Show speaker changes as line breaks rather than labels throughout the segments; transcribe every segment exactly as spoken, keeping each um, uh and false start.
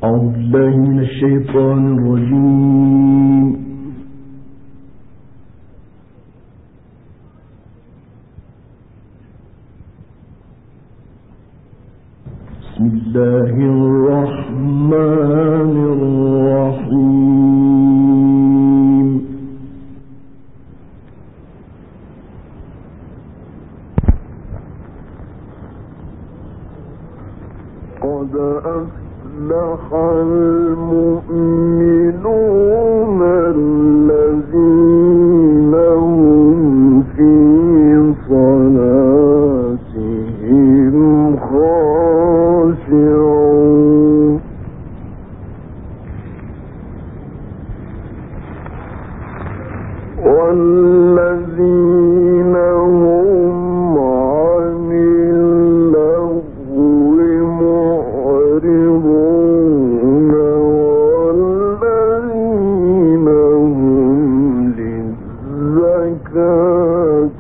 أعوذ بالله من الشيطان الرجيم. بسم الله الرحمن الرحيم. قد أفلح المؤمنون الذين هم في صلاتهم خاشعون والذين هم عن اللغو معرضون والذين هم للزكاة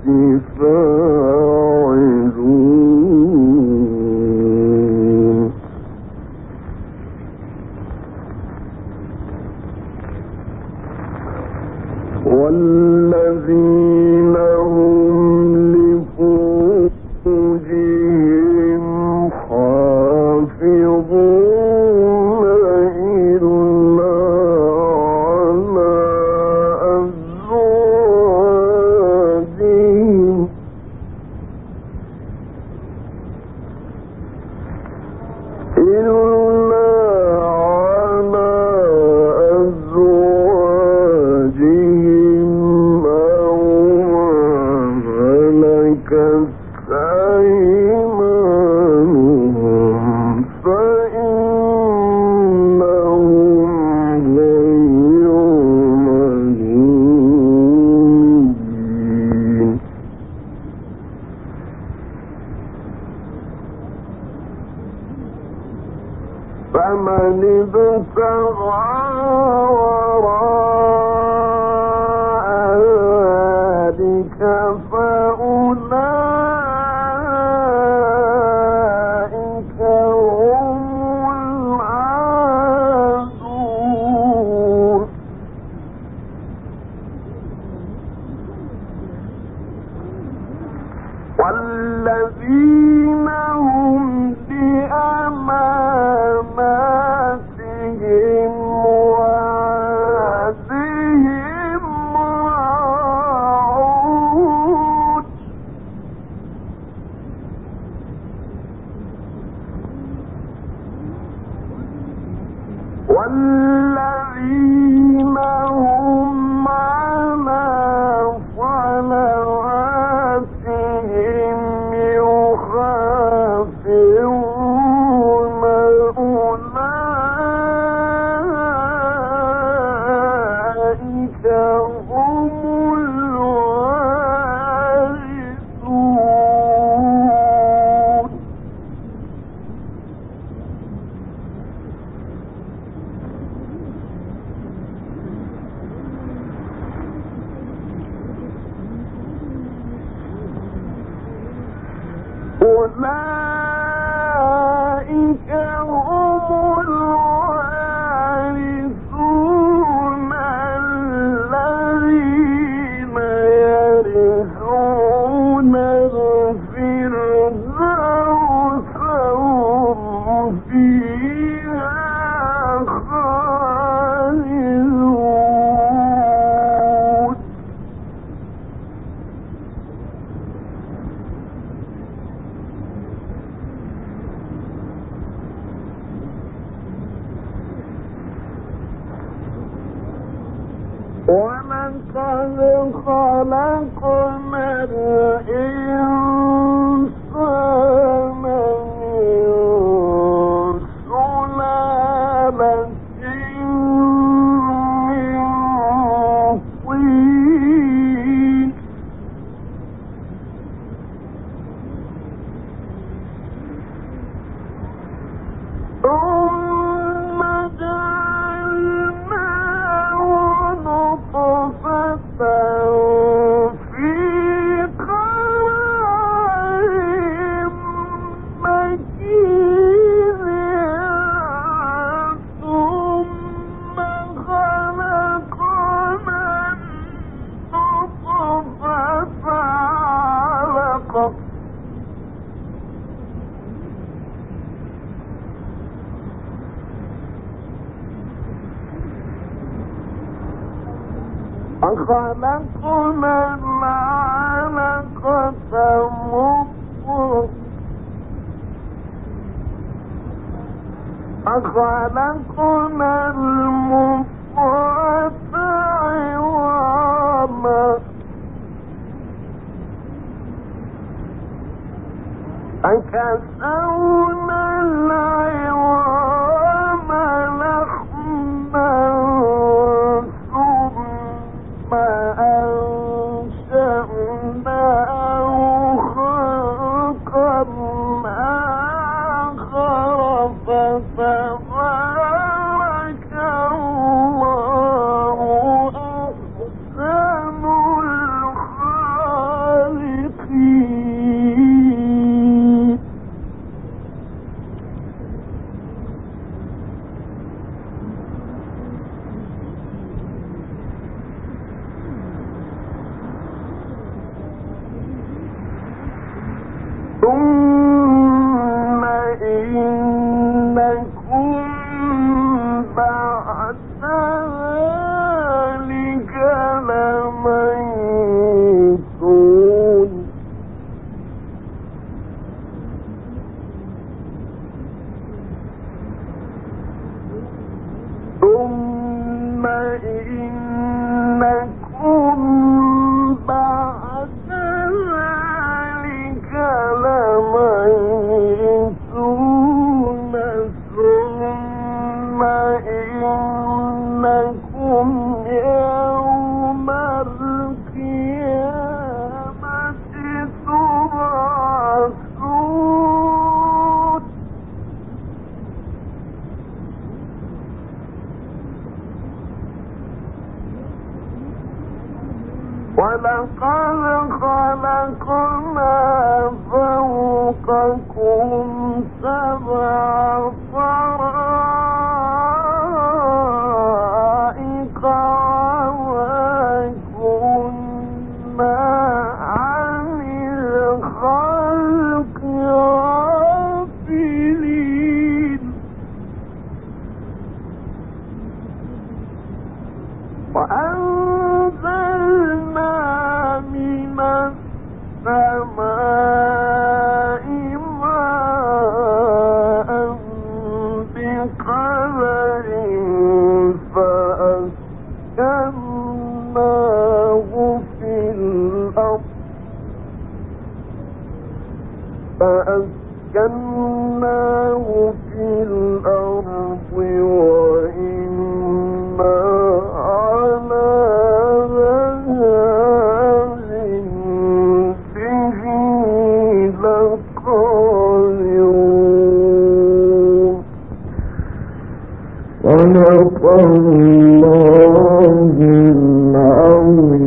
فاعلون والذين هم لفروجهم حافظون إلا على أزواجهم إلا على أزواجهم أو ما ملكت أيمانهم فإنهم غير ملومين فمن ابتغى وراء ذلك فأولئك هم العادون والذين هم بأماناتهم وعهدهم راعون والذين هم على صلواتهم يحافظون أولئك هم الوارثون أولئك هم الوارثون الذين يرثون الفردوس هم فيها خالدون خلقنا العلقة مضغة فخلقنا المضغة عظاما فكسونا العظام لحما ثم أنشأناه خلقا آخر فتبارك الله أحسن الخالقين. ثم إنكم بعد ذلك لميتون. ثم إنكم بعد ذلك لميتون. ثم إنكم يوم القيامة تبعثون. ولقد خلقنا فوقكم سبع طرائق وما كنا عن الخلق غافلين. وأنزلنا من السماء ماء بقدر فأسكناه في الأرض فأسكناه في الأرض وإنا على ذهاب به لقادرون. صدق الله العظيم.